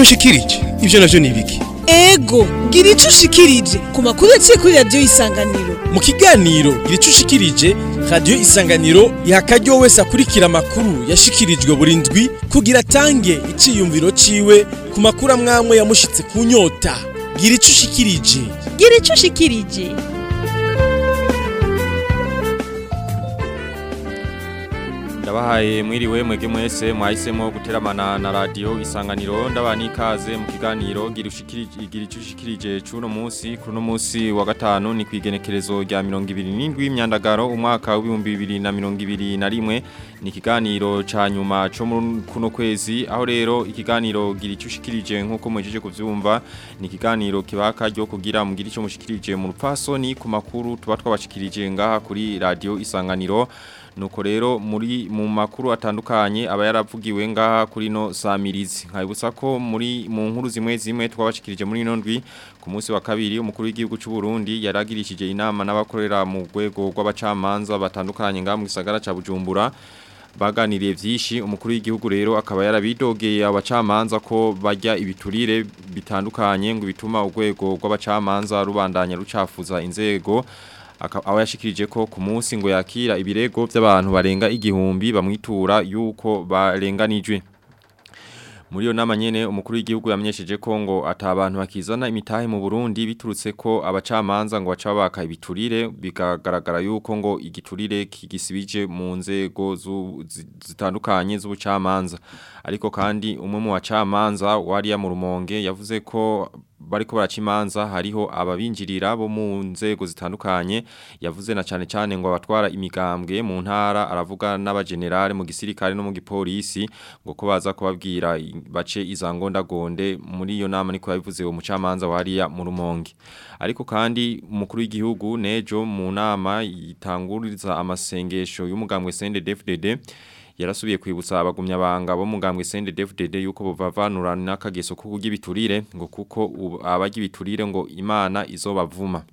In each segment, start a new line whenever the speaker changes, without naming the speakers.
ico nshikirije ivyo navyo nibiki?
Ego, gira ico ushikirije ku makuru yaciye kuri radio Isanganiro.
Mu kiganiro gira ico ushikirije, radio Isanganiro iha akaryo wese akurikira amakuru yashikirijwe buri ndwi kugira atange iciyumviro ciwe ku makuru amwamwe yamushitse ku nyota. Gira ico ushikirije.
Gira ico ushikirije.
Ndabahaye mwiriwe mwege mwese mwahisemo guteramana na radio Isanganiro ndabani ikaze mu kiganiro gira ico ushikirije cuno munsi kuno munsi wa gatanu ni kwigenekerezo rya 27 imyandagaro umwaka wa 2021 ni kiganiro ca nyuma co kuno kwezi aho rero ikiganiro gira ico ushikirije nkuko mwejeje kuvyumva ni kiganiro kibaka ryo kugira mugira ico mushikirije mu rupfasoni ku makuru tuba twabashikirije ngaha kuri radio Isanganiro. Nuko rero mu makuru atandukanye aba yaravugiwe ngaha kuri no samirizi nkabutsa ko mu nkuru zimwe twabashikirije muri nondwi ku munsi wa kabiri umukuru w'igihugu cy'u Burundi yaragirishije inama n'abakorera mu rwego rw'abacamanza batandukanye ngaha mu gisagara ca Bujumbura baganiriye vyishi umukuru w'igihugu rero akaba yarabidogeye abacamanza ko bajya ibiturire bitandukanye ngo bituma urwego rw'abacamanza rubandanya rucafuza inzego aho yashikirije ko ku munsi ngo yakira ibirego by'abantu barenga igihumbi bamwitura yuko barenganijwe. Muri yo nama nyene umukuru w'igihugu yamenyesheje ko ngo atabantu bakizana imitahe mu Burundi biturutse ko abacamanza ngo baca baka ibiturire bikagaragara yuko ngo igiturire kigisibije mu nzego zitandukanye z'ubucamanza ariko kandi umwe mu bacamanza wariya mu Rumonge yavuze ko bariko baracimanza hariho ababinjirira bo mu nzego zitandukanye yavuze na cyane ngo abatwara imigambwe mu ntara aravuga n'abagenerale mu gisirikare no mu gipolisi ngo ko baza kubabwira bace izangondagonde muri iyo nama niko yabivuze uwo mucamanza wariya mu Rumonge ariko kandi umukuru w'igihugu nejo mu nama yitanguriza amasengesho y'umugambwe CNDD-FDD yarasubiye kwibutsa abagumya banga bo mugambwe CNDD-FDD yuko bovavanura n'akageso ko kugira ibiturire ngo kuko abagira ibiturire ngo Imana izobavuma.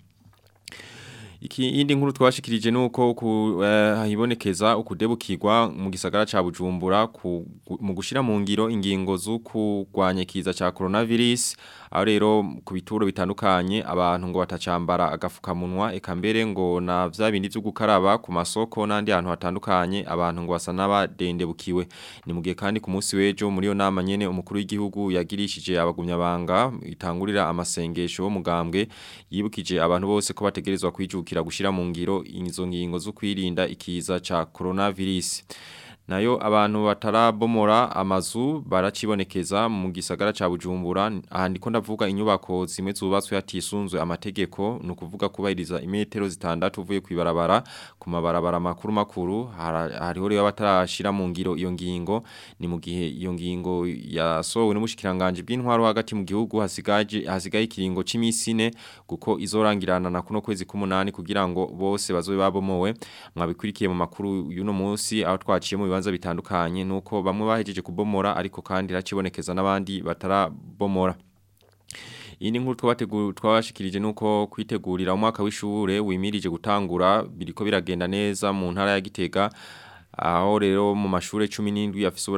Indi nkuru twashikirije nuko hibonekeza ukudebukirwa mu gisagara ca Bujumbura mu gushira mu ngiro ingingo zo kurwanya kiza ca coronavirus aho rero ku bituro bitandukanye abantu ngo batacambara agafukamunwa eka mbere ngo na vya bindi byo gukaraba ku masoko n'andi hantu hatandukanye abantu ngo basa n'abadendebukiwe ni mugiye kandi ku munsi wejo muri yo nama nyene umukuru w'igihugu yagirishije abagumya banga itangurira amasengesho wo mugambwe yibukije abantu bose ko bategerezwa kwijukira gushira mu ngiro izo ngingo zo kwirinda ikiza ca coronavirus. Nayo abantu batarabomora amazu baracibonekeza mu gisagara ca Bujumbura ahandi ko ndavuga inyubako zimwe zubatswe hatisunzwe amategeko no kuvuga kubahiriza imetero zitandatu uvuye kwibarabara ku mabarabara makuru hariho rero batarashira mu ngiro iyo ngingo ni mu gihe iyo ngingo yasowe n'umushikiranganje bw'intwaro hagati mu gihugu hasigaye ikiringo c'imisi 4 kuko izorangirana na kuno kwezi k'umunani kugira ngo bose bazobe babomowe mwabikurikiye mu makuru y'uno munsi aho twaciye mu bibanza bitandukanye nuko bamwe bahejeje kubomora ariko kandi racibonekeza n'abandi batarabomora. Iyi nkuru twabashikirije nuko kwitegurira umwaka w'ishure wimirije gutangura biriko biragenda neza mu ntara ya Gitega aho rero mu mashure 17 afise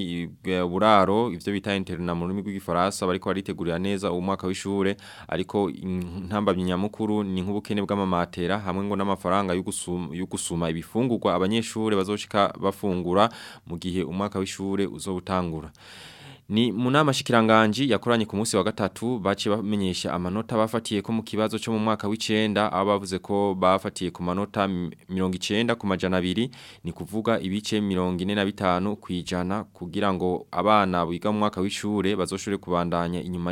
uburaro ivyo bita interna mu rurimi rw'igifaransa bariko baritegurira neza umwaka w'ishure ariko intambamye nyamukuru ni nk'ubukene bw'amamatera hamwe ngo n'amafaranga yo gusuma ibifungurwa abanyeshure bazoshika bafungura mu gihe umwaka w'ishure uzobutangura. Ni munama shikiranganji yakoranye ku munsi wa gatatu bace bamenyesha amanota bafatiye ko mu kibazo cyo mu mwaka w'icenda abo bavuze ko bafatiye ku manota 90 ku majana 2 ni kuvuga ibice 45 kwijana kugira ngo abana biga mu mwaka w'ishure bazoshure kubandanya inyuma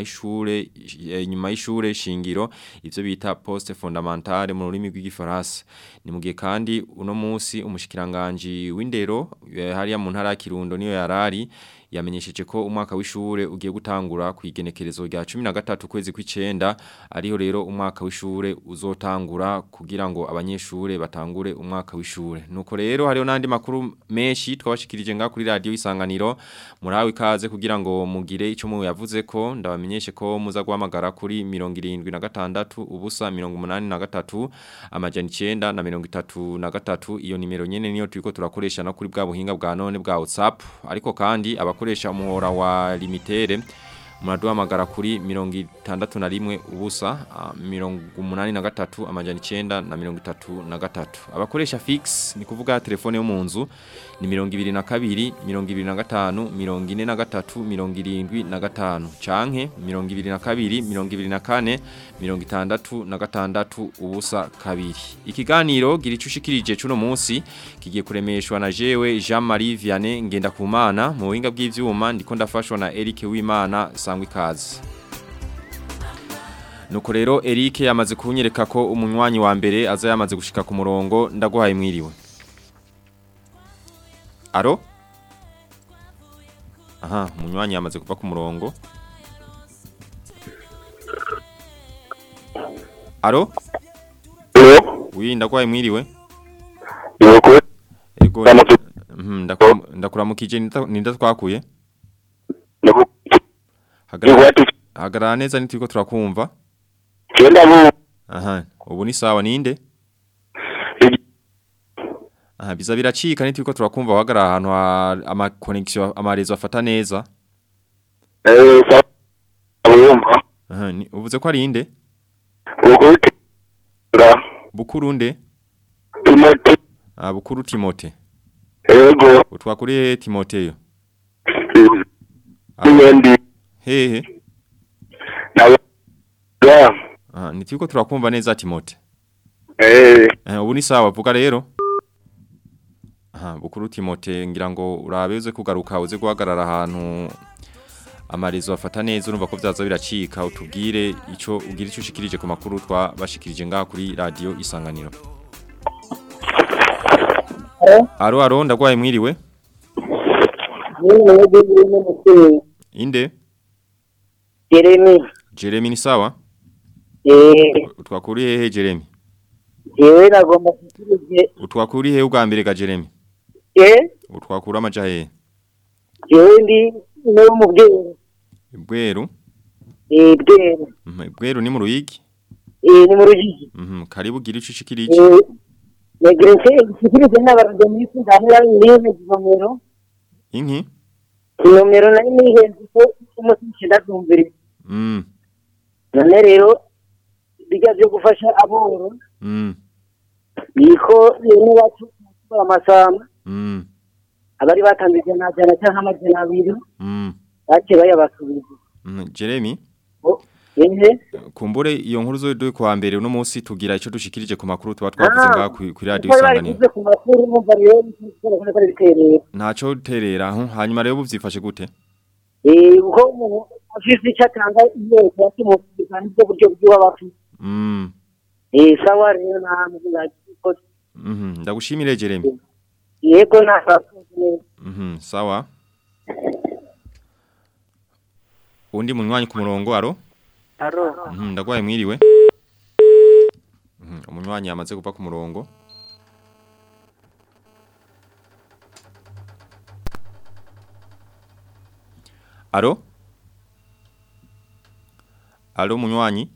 y'ishure shingiro ivyo bita poste fondamentale mu rurimi rw'igifaransa. Ni mugiye kandi uno munsi umushikiranganje w'indero hariya mu ntara ya Kirundo niyo yarari yamenyesheje ko umwaka w'ishure ugiye gutangura ku igenekerezo rya 13 kwezi kw'icenda ariho rero umwaka w'ishure uzotangura kugira ngo abanyeshure batangure umwaka w'ishure. Nuko rero hariho nandi makuru menshi twabashikirije nga kuri radio Isanganiro murawe ikaze kugira ngo mugire ico mu yavuze ko ndabamenyeshe ko muza guhamagara kuri 76 ubusa 83 amajana 933 iyo nimero nyene niyo turiko turakoresha no kuri bwa buhinga bwa none bwa WhatsApp ariko kandi abakoresha umuhora wa limitere muraduhamagara kuri 61 ubusa 83 amajana 933. Abakoresha fix ni kuvuga telefone yo mu nzu ni 22 25 43 75 canke 22 24 66 ubusa kabiri. Ikiganiro gira icushikirije cuno munsi kigiye kuremeshwa na jewe Jean-Marie Vianney Ngendakumana mu buhinga bw'ivyuma ndiko ndafashwa na Eric Wimana sangwe kazi. Nuko rero Eric yamaze kunyereka ko umunywanyi wa mbere aza yamaze gushika ku murongo ndaguhaye mwiriwe. Aro? Aha, umunywanyi yamaze kuva ku murongo. Aro? Oui, ndaguhaye mwiriwe. Ego. Ndakuramukije ninda twakuye. Hagarara neza nitiko turakumva. Aha, ubu ni sawa ninde? Aha, biza biracika nitiko turakumva wahagarara ahantu ama connection amarezo afata neza. Aha, uvuze ko ari inde? Bukuru nde?
Timote.
Bukuru Timote.
Ego.
Utwakuriye Timoteyo.
Nyendi.
Hehe.
Nawe.
Nitiko turakumva neza Timote. Ubu ni sawa vuga rero. Bukuru Timote ngira ngo urabeze kugaruka uze guhagarara ahantu amarezo afata neza urumva ko byaza biracika utubwire ico ugira ico ushikirije ku makuru twabashikirije ngaha kuri radio Isanganiro. Aro ndagwaye mwiriwe. Inde? Jeremy ni sawa? Utwakuri hehe Jeremy?
Yewe nagomba kukirije.
Utwakuri hehe ubwa mbere ga Jeremy? Utwakura amaja hehe?
Yewe ndi no mu Bweru.
Bweru?
Bweru.
Bweru ni mu Ruyigi?
Ni mu Ruyigi.
Karibu gira ico ushikirije.
Negrese ikirije n'abarado mwisi ndahira niyo nomero.
Inki?
Nomero nari nihenze ko umusi ndazumbire. None rero bigavye gufasha aboro. Niko rero wacu amasama. Abari batambije najana cyangwa amajana abiri. Bace bayabasubiza.
Jeremy?
Yeye
kumbure iyo nkuru zo duye kwa mbere uno munsi tugira ico dushikirije ku makuru tuba twavuze ngaha kuri radio Isanganiro. Ntaco terera hanyuma rero buvyifashe gute?
Uko umuntu afise icyatanga iyo yakimukiza n'ibyo buryo bw'abantu. Sawa rero namwe
ndagushimire Jeremy.
Yego nafakuze.
Sawa. Undi munywanyi ku murongo aro?
Aro.
Ndagwaye mwiriwe. Umunywanyi yamaze kuva ku murongo. Aro? Alo munywanyi?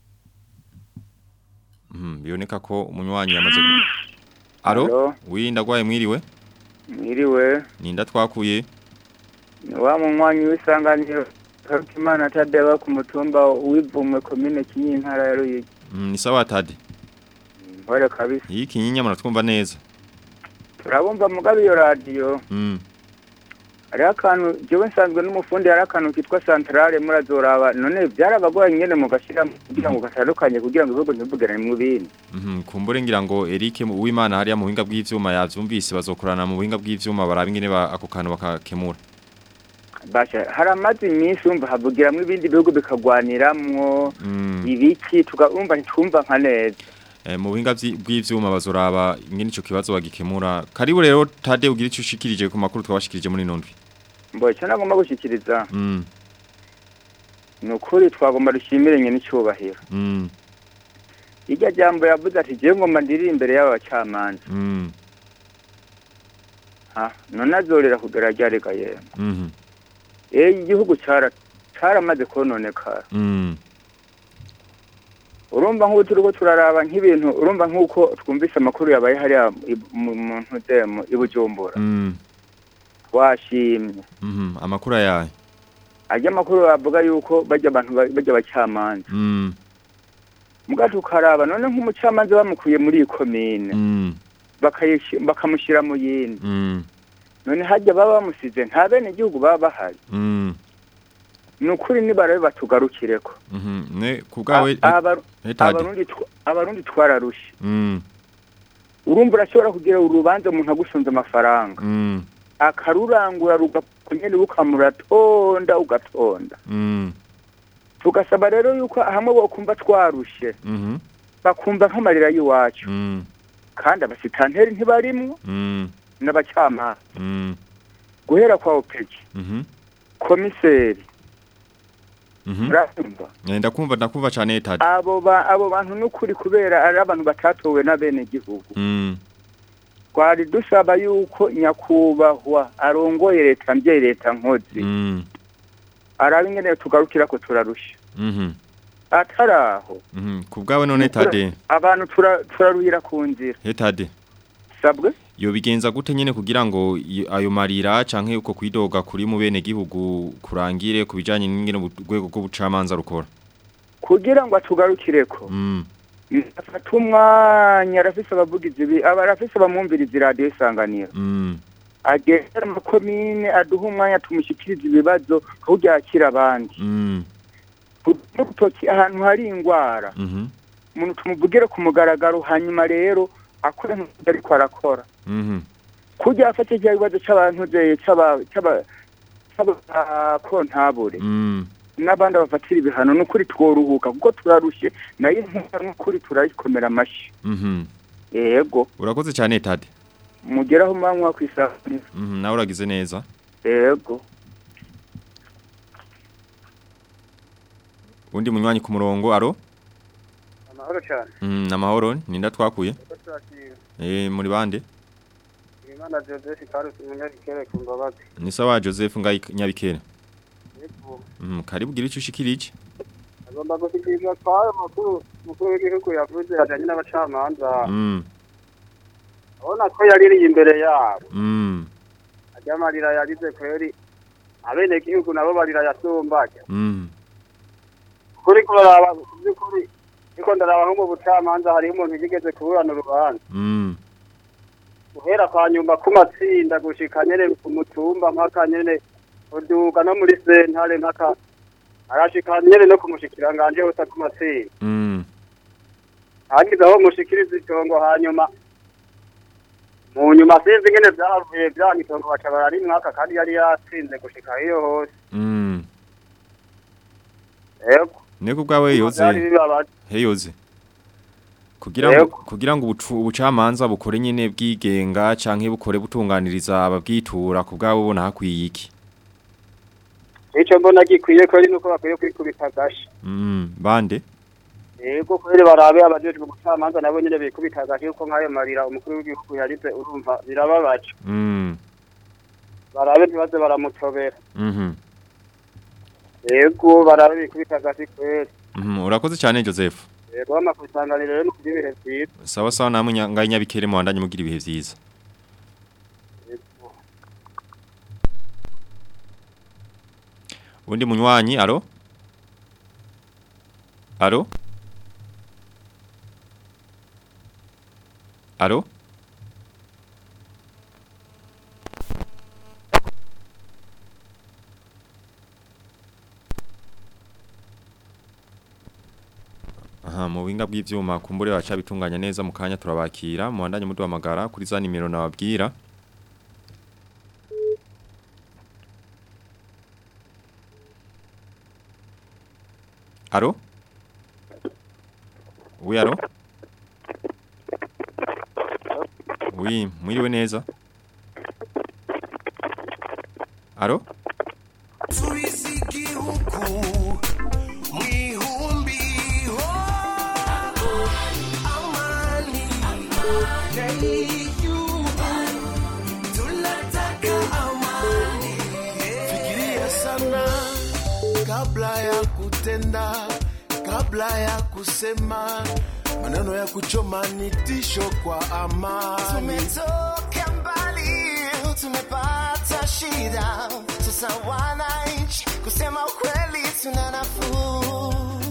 Bioneka ko umunywanyi yamaze Aro? Oui ndagwaye mwiriwe.
Mwiriwe.
Ninda twakuye.
Wa munywanyi w'Isanganiro Hakimana Tadeba ku mutumba w'Ivumwe commune Kinyinya ntara ya Ruyigi.
Ni sawa Tade.
Bore kabisa.
Iyi Kinyinya muratwumva neza.
Turabumva mugabe iyo radio. Ari akantu jewe nsanzwe n'umufundi ari akantu kitwa centrale murazoraba none byarabagoye nyene mugashira kugira ngo gatandukanye kugira ngo ibigo ntibugane mu bindi.
Kumbure ngira ngo Eric Uwimana hariya mu buhinga bw'ivyuma yavyumvise bazokorana mu buhinga bw'ivyuma baraba ingene ako kantu bakakemura.
Basha haramaze iminsi umva havugiramwe ibindi bihugu bikagwaniramwo ibiki tukumva ntumva nka neza.
Mu buhinga bw'ivyuma bazoraba ingene ico kibazo bagikemura. Karibu rero Tade ugira ico ushikirije ku makuru twabashikirije muri nondwi.
Mbo cyane agomba gushikiriza. Nukuri twagomba dushimire nyene icubahiro. Irya jambo yavuze ati je ngoma ndiri imbere y'abacamanza. None azorera kugera ryarega yera. Igihugu caramaze kononekara. Urumva nk'uko turiko turaraba nk'ibintu urumva nk'uko twumvise amakuru yabaye hariya mu ntudemo ibujumbura. Washimye.
Amakuru yaye.
ajya makuru bavuga yuko bajya abantu bajya bacamanza mugato karaba none nk'umucamanza bamukuye muri ikomine bakamushira mu yindi none hajya baba bamusize nta bene igihugu baba bahari nukuri nibarabe batugarukireko
ne kubgawe
abarundi twararushe urumva urashobora kugira urubanza umuntu agusonza amafaranga akarurangura rugakonyene rukamuratonda ugatonda tugasaba rero yuko hamwe bokumva twarushe bakumva nk'amarira y'iwacu kandi abasitanteri ntibarimwo n'abacamanza guhera kwa opeki komiseri
ndakumva cyane Tade
abo bantu n'ukuri kubera ari abantu batatowe na bene gihugu twari dusaba yuko nyakubahwa arongoye leta mbye leta nkozi arabe ingene tugarukira ko turarusha ataraho
kubgawe none Tade
abantu turaruhira ku nzira
Tade
sabwe
yo bigenza gute nyene kugira ngo ayo marira canke uko kwidoga kuri mu bene gihugu kurangire kubijanye n'ingene rwego rw'ubucamanza rukora
kugira ngo atugarukireko afata umwanya arafise abavugizi abarafise bamwumviriza radio Isanganiro agera mu komine aduha umwanya tumushikiriza ibibazo kugira akira abandi kutoki ahantu hari ingwara umuntu tumuvugire ku mugaragaro hanyuma rero akora nk'ari ko arakora kujya afate cya bibazo c'abantu je c'aba kontabure n'abandi bafatira ibihano n'ukuri tworuhuka kuko turarushe nayo nk'ukuri turayikomera amashi yego
urakoze cyane Tade
mugeraho manywa kwisanganira
nawe uragize neza
yego
undi munywanyi ku murongo aro
amahoro cyane
namahoro ninda twakuye muri bande
Imana Joseph Karusi munyabikere ku Mbabazi
ni sawa Joseph ngayi nyabikere karibu gira icyo ushikirije
agomba gushikiriza kwayo mukuru w'igihugu yavuze ajanye n'abacamanza abona ko yaririye imbere yabo ajamarira yagize kweri abene gihugu nabo barira yasumbaje kuri kuraraba kuri iko ndaraba nko mu bucamanza hari umuntu yigeze kuburana urubanza uhera kwa nyumba ku matsinda gushika nyene ku mutumba mpaka nyene uduga no muri sentare mpaka arashika nyene no kumushikira nganje hose ku matsinda hagize aho mushikiriza itongo hanyuma mu nyuma sinzi ngene vyavuye vyangitongo baca barari mwaka kandi yari yatsinze gushika iyo hose yego
Nego bwawe yoze kugira ngo ubucamanza bukore nyene bwigenga canke bukore butunganiriza ababwitura ku bwabo bona hakwiye iki
Ico mbona gikwiye ko ari nuko bakwiye kwikubita gashi
bande
yego kwere barabe abajejwe gucamanza nabo nyene bikubita gashi uko nkayo marira umukuru w'igihugu yarize urumva birababaje barabe ntibaze baramutobera yego barabe bikubita gashi kwere
urakoze cyane Joseph
yego amakusanganiro rero n'ukuri ibihe vyiza
sawa sawa namwe ngayi nyabikere mu bandanye mugira ibihe vyiza undi munywanyi alo mu binga bw'ivyuma kumbure baca bitunganya neza mu kanya turabakira mu bandanye muduhamagara kuri za nimero nababwira Aro? Oui, aro? Oui, mwiriwe neza. Aro?
Fikiria sana kabla ya kutenda, kabla ya kusema maneno ya kuchoma ni tisho kwa amani.
Tumetoka mbali, tumepata shida, sasa wananchi
kusema ukweli tuna nafuu.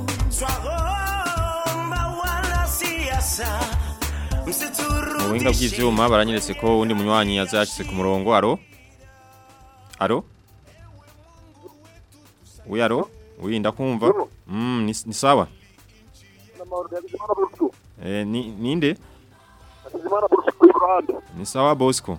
Twaomba wala siasa msiturudishe.
Muhinga bw'ivyuma baranyeretse ko undi munywanyi yazashitse ku murongo. Aro? Oui, aro? Oui, ndakumva. Ni sawa. Ninde? Ni sawa Bosco.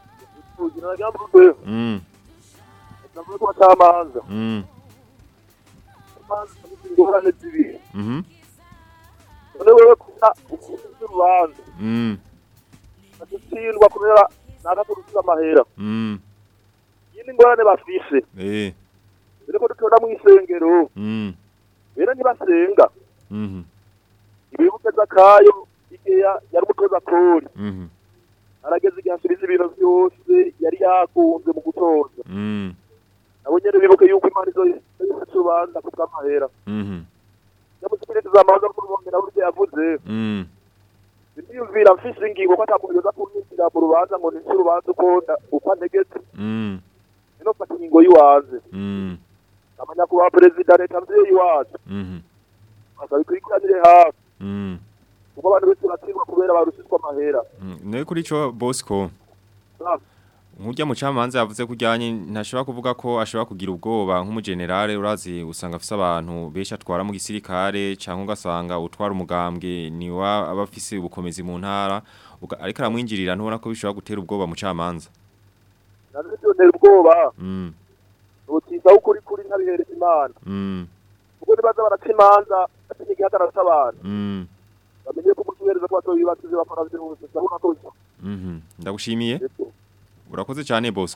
Atitsindwa kubera nakakurusiza amahera. Yindi ngorane bafise. Biriko dutora mu isengero. Bera nibasenga. Ibibuke zakayo igiya yari umutoza kuri. Arageze igihe asubiza ibintu byose yari yakunze mu gutoza. Nabo nyene bibuke yuko Imana izo yisubanza kubw'amahera. Yamusubiriza amahanga mu Rwanda buryo yavuze. Ndiyumvira mfise ingingo ko atamuyoza kunyinjira mu rubanza ngo nisi urubanza uko antegetse. Ino fata ingingo yiwaze. Amanya kuba perezida leta mvyeyi wacu. Akabikurikiranire hafi. Kuko abantu bose batsindwa kubera barusiswa amahera.
Ne kuri ico Bosco. Nk'urya mucamanza yavuze kujyanye ntashobora kuvuga ko ashobora kugira ubwoba nk'umugenerale urazi usanga afise abantu besha atwara mu gisirikare cyangwa ugasanga utwara umugambwe ni wa abafise ubukomezi mu ntara ariko aramwinjirira ntubona ko bishobora gutera ubwoba mucamanza.
Nabitondera ubwoba. Utiza ukuri kuri ntabihereza Imana. Kuko nibaza baratsimanza atinye hatarasa abantu. Bamenye ko mutuhereza ko batoyibakize bakora byose sabona ko.
Ndagushimiye. Urakoze cyane Bosco.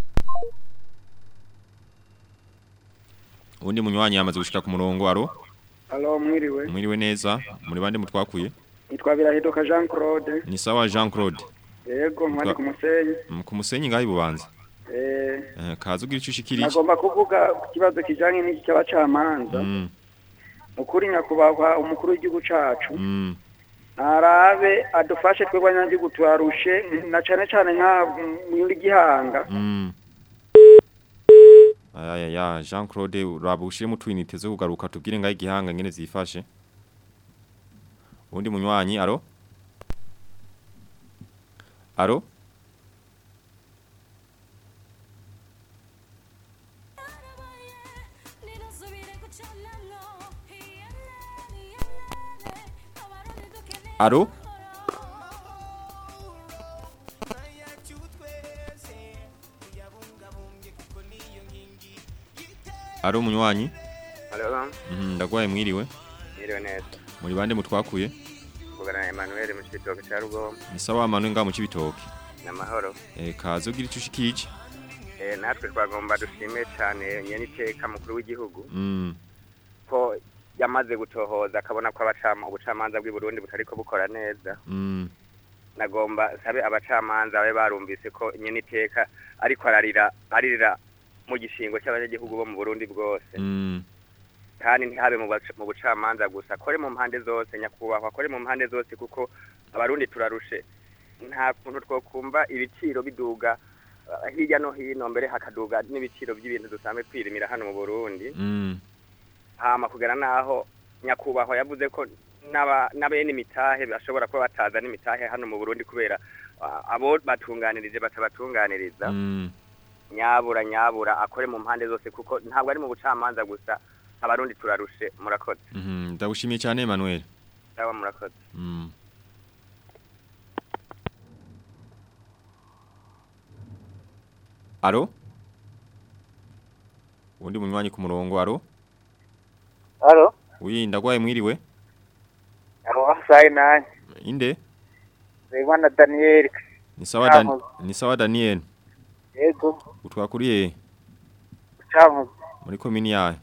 Undi munywanyi yamaze gushika ku murongo.
Alo mwiriwe.
Mwiriwe neza. Muri bande mutwakuye?
Nitwa Birahidoka Jean Claude.
Ni sawa Jean Claude.
Yego mwari ku Musenyi.
Ku Musenyi ngaho Bubanza. Kaza ugira icyo ushikirije.
Nagomba kuvuga ikibazo kijanye n'iki cy'abacamanza. Ukuri nyakubahwa umukuru w'igihugu cacu. Arabe adufashe twebwe abanyagihugu turarushe na cyane cyane nka muri Gihanga.
Aya Jean Claude urabushire mu twinite zo kugaruka tubwire ngaho Gihanga ngene zifashe. Undi munywanyi aro? Aro? Aro munywanyi?
Alo.
Ndagwaye mwiriwe.
Mwiriwe neza.
Muri bande mutwakuye?
Kugana Emmanuel mu Cibitoke cya Rugombo.
Ni sawa Emmanuel nga mu Cibitoke.
Namahoro.
Kazo ugira icyo ushikije.
Natwe twagomba dushime cyane nyeniteka mukuru w'igihugu. Ko yamaze gutohoza akabona ko ubucamanza bw'i Burundi butariko bukora neza. Nagomba sabe abacamanza babe barumvise ko nyeniteka ariko aririra mu gishingo cy'abanyagihugu bo mu Burundi bwose. Kandi ntihabe mu bucamanza gusa kore mu mpande zose nyakubahwa kore mu mpande zose kuko abarundi turarushe. Nta kuntu twokumva ibiciro biduga hirya no hino mbere hakaduga n'ibiciro by'ibintu dusanzwe twirimira hano mu Burundi. Hama kugera naho nyakubahwa yavuze ko n'abene imitahe bashobora kuba bataza n'imitahe hano mu Burundi kubera abo batunganirije batabatunganiriza. Nyabura akore mu mpande zose kuko ntabwo ari mu bucamanza gusa abarundi turarushe murakoze.
Ndagushimiye cyane Emmanuel.
Sawa murakoze.
Aro? Undi munywanyi ku murongo aro?
Alo.
Oui, ndagwaye mwiriwe.
Aro sai nani?
Inde?
Zewana Daniel.
Ni sawa Daniel.
Yego.
Utwakuriye?
Chamu.
Muri komini yahe?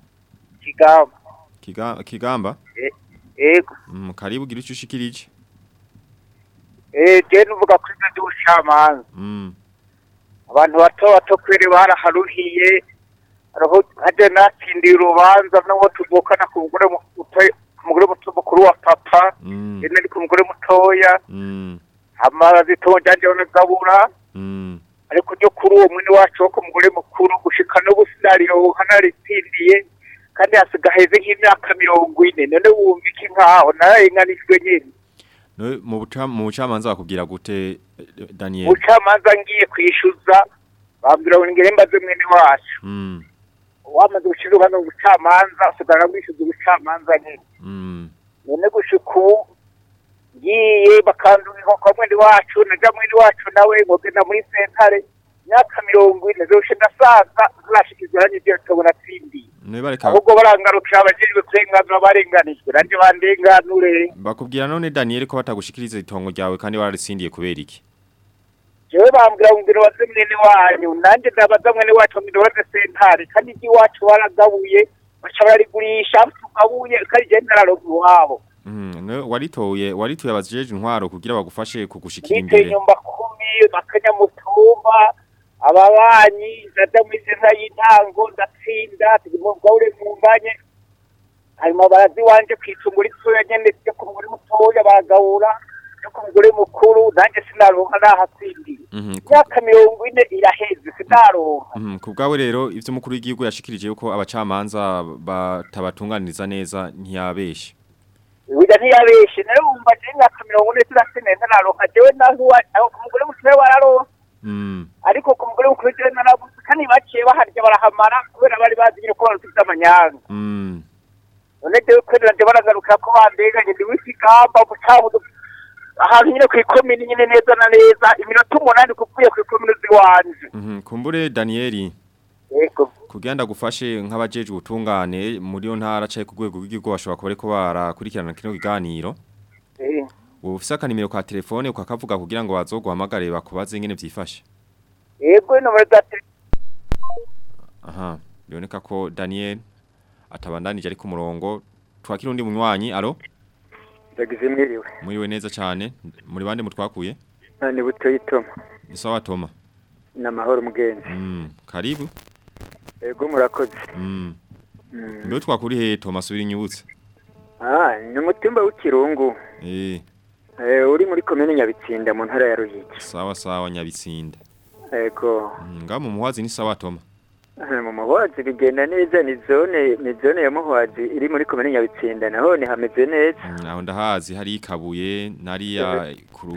Kigamba?
Yego.
Karibu gira icyo ushikirije.
Je nuvuga kuri ndi ushamanza. Abantu bato kwere baraharuhiye. Araho haje natindi urubanza n'uwo tuvukana ku mugore mukuru wa papa. Ene ni ku mugore mutoya. Amara zitonjanje onegabura.
ariko ryo kuri uwo mwene wacu wo ku mugore mukuru gushika n'ubu sinariho hanaritsindiye kandi hasiga heze nk'imyaka 40 none wumva iki nkaho nararenganijwe nyine
mu bucamanza bakubwira gute Daniel
mu bucamanza ngiye kwishyuza bambwira ngo ngere mbaze mwene wacu wamaze gushira ubano mu bucamanza usigara kwishyuza ubucamanza nyine none gushika ubu ngiye bakandurira kwa mwene wacu naja mwene wacu nawe ngogenda muri sentare myaka 40 zoshe ndasaza zashikizwa n'ibyo tubona tsindiye ahubwo barangarukira abajejwe kurenganura barenganijwe nanje bandenganure
bakubwira none Daniel ko batagushikiriza itongo ryawe kandi wararitsindiye kubera iki
jewe bambwira ngo baze mwene wanyu nanje ndabaza mwene wacu ngo baze sentare kandi iki wacu waragabuye bacha barigurisha tugabuye kandi je ndararonka iwabo
warituye abajeje intwaro kugira bagufashe kugushikira imbere
nyumba 10 bakanya mutumba ababanyi ndaja muri senta y'intango ndatsinda tugimo bwaure mumbanye hanyuma barazi wanje kwitungura itsoya nyene cyo ku mugore mutoya baragawura cyo ku mugore mukuru nanje sinaronka nahatsindi myaka 40 iraheze sinaronka
kubgawe rero ivyo mukuru w'igihugu yashikirije yuko abacamanza batabatunganiriza neza ntiyabeshe
Wida ntiyabeshe nayo umva je myaka 40 turaseneza naronka jewe naho aho ku mugore mutoya wararonka ariko ku mugore mukuru je narabuze kandi baciye baharya barahamara kubera bari bazinyire ko barufite amanyanga none je kwera je baragaruka ko bandeganye ndi wisikamba bucabudu ahantu nyine kwikomini nyine neza na neza iminota 8 kuvuye kwikomini ziwanje
kumbure Daniel
yego
kugenda gufashe nk'abajeje ubutungane muri yo ntara caye ku rwego rw'igihugu bashobora kuba ariko barakurikirana kino kiganiro ufise akanimero ka telefone ukakavuga kugira ngo bazoguhamagare bakubaze ingene vyifashe
yego no muri
aha biboneka ko Daniel atabandanije ari ku murongo twakira undi munywanyi alo
ndagize mwiriwe
neza cyane muri bande mutwakuye
ni butoyi Toma
ni sawa Toma
namahoro mugenzi
karibu
yego murakoze
ndo twakuri he Toma subira inyubutse
ni mutumba w'ikirungu uri muri komune Nyabitsinda mu ntara ya Ruyigi
sawa Nyabitsinda
yego
ngamu muhwazi ni sawa Toma
mu muhwazi bigenda neza ni zone ya muhwazi iri muri komune Nyabitsinda naho ni hameze neza
aho ndahazi hari ikabuye nariya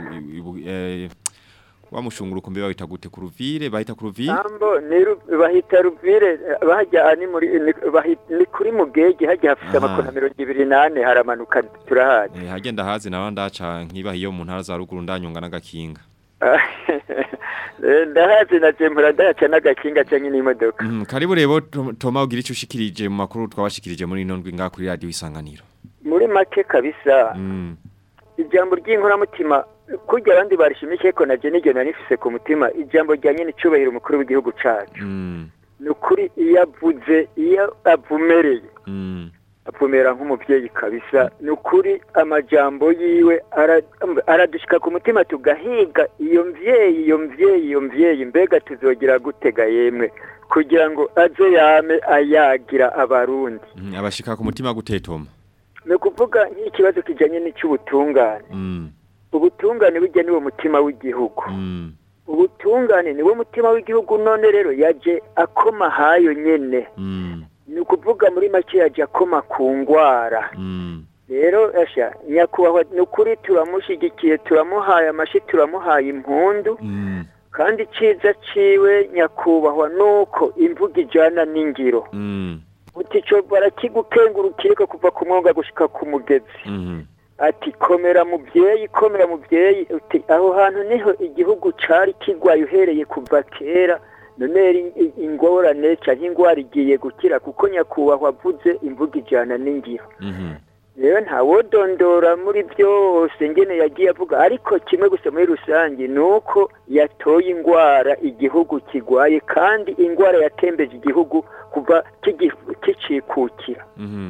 wamushungura uko mbe bahita gute kuruvire bahita kuruvire
ambo bahita ruvire bahajya ni kuri mugege hajya hafite amakona 28 haramanuka turahazi
hagenda hazi naho ndaca nkiba iyo mu ntara za ruguru ndanyonga n'agakinga
ndahazi na jempura ndaca n'agakinga cyangwa n'imodoka
karibu rebo Toma ugira icyo ushikirije mu makuru twabashikirije muri ino ndwi nga kuri radio Isanganiro
muri make kabisa ijambo ry'inkoramutima kujya abandi barishimike ko naje nige nanifise ku mutima ijambo ryanye n'icubahiro umukuru w'igihugu cacu nukuri iyo avumereye apfumera nk'umuvyeyi kabisa nukuri amajambo yiwe aradushika ku mutima tugahiga iyo mvyeyi mbega tuzogira gutega yemwe kugira ngo aze yame ayagira abarundi
abashika ku mutima gutetoma
no kuvuga nk'ikibazo kijanye n'icy'ubutungane ubutungane bijya niwo mutima w'igihugu ubutungane niwo mutima w'igihugu none rero yaje akoma hayo nyene ni ukuvuga muri make yaje akoma ku ngwara rero asha nyakubahwa nukuri turamushigikiye turamuhaye amashi turamuhaye impundu kandi ciza ciwe nyakubahwa nuko imvuga ijana n'ingiro utico barakigukengurukire ko kuva ku mwonga gushika ku mugezi ati komera muvyeyi uti aho hantu niho igihugu cari kigwaye uhereye kuva kera none ingorane canke ingwara igiye gukira kuko nyakubahwa avuze imvuga ijana n'ingiro rero ntawodondora muri byose ngene yagiye avuga ariko kimwe gusa muri rusange nuko yatoye ingwara igihugu kigwaye kandi ingwara yatembeje igihugu kuva kicikukira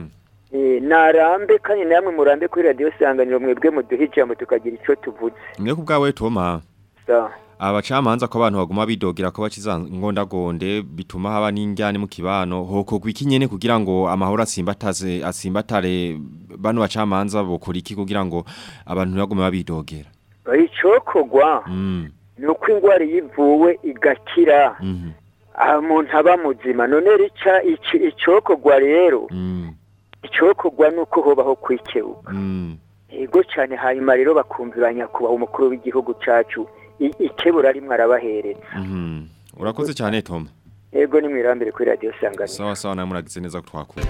narambe kandi namwe murambe kuri radio Isanganiro mwebwe muduhijambo tukagira ico tuvuze
mwe kubgawe Toma abacamanza ko abantu baguma bidogira ko baciza ngondagonde bituma haba n'injyane mu kibano hoko gwikinyene kugira ngo amahoro asimbatare bano bacamanza bokora iki kugira ngo abantu bagume babidogera
icokogwa ni uko ingwara yivuwe igakira umuntu aba muzima none rica icokogwa rero icokogwa nuko hobaho kwikebuka yego cyane hanyuma rero bakumviranya kuba umukuru w'igihugu cacu ikebura rimwe arabahereza
urakoze cyane Tom
yego ni mwirambere kuri radio Isanganiro
sawa sawa namuragize neza twakura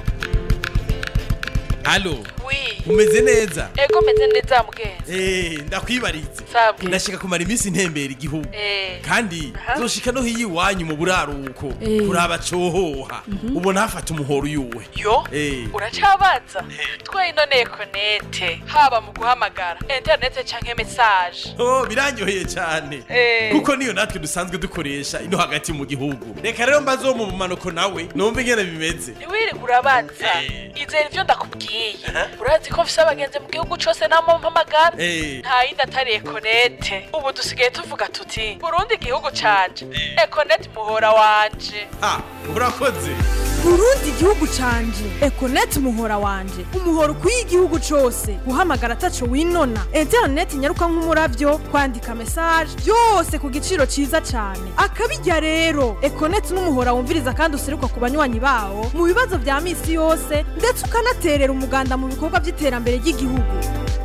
Allo umeze neza
ego meze neza mugenzi
ndakwibarize ndashika kumara iminsi ntembera igihugu kandi zoshika no hiyi wanyu mu buraruko kuraba cohoha ubona hafata umuhoro yuwe
yo uracabaza twe inone connect haba mu guhamagara internet canke message
biranyoheye cyane kuko niyo natwe dusanzwe dukoresha ino hagati mu gihugu reka rero mbazo mu manuko nawe numva ingene bimeze
niwiri urabaza izere ivyo ndakubwiye urazi ko mfise abagenzi mu gihugu cose namo mpamagara nta yindi atari Econet ubu dusigaye tuvuga tuti Burundi igihugu canje Econet muhora wanje
urakoze
Burundi igihugu canje Econet muhora wanje umuhora ukwiye igihugu cose guhamagara ataco winona internet nyaruka nk'umuravyo kwandika message byose ku giciro ciza cyane akabijya rero Econet n'umuhora wumviriza kandi useruka ku banywanyi bawo mu bibazo vya misi yose ndetse ukanaterera umuganda mu bikorwa by'iterambere ry'igihugu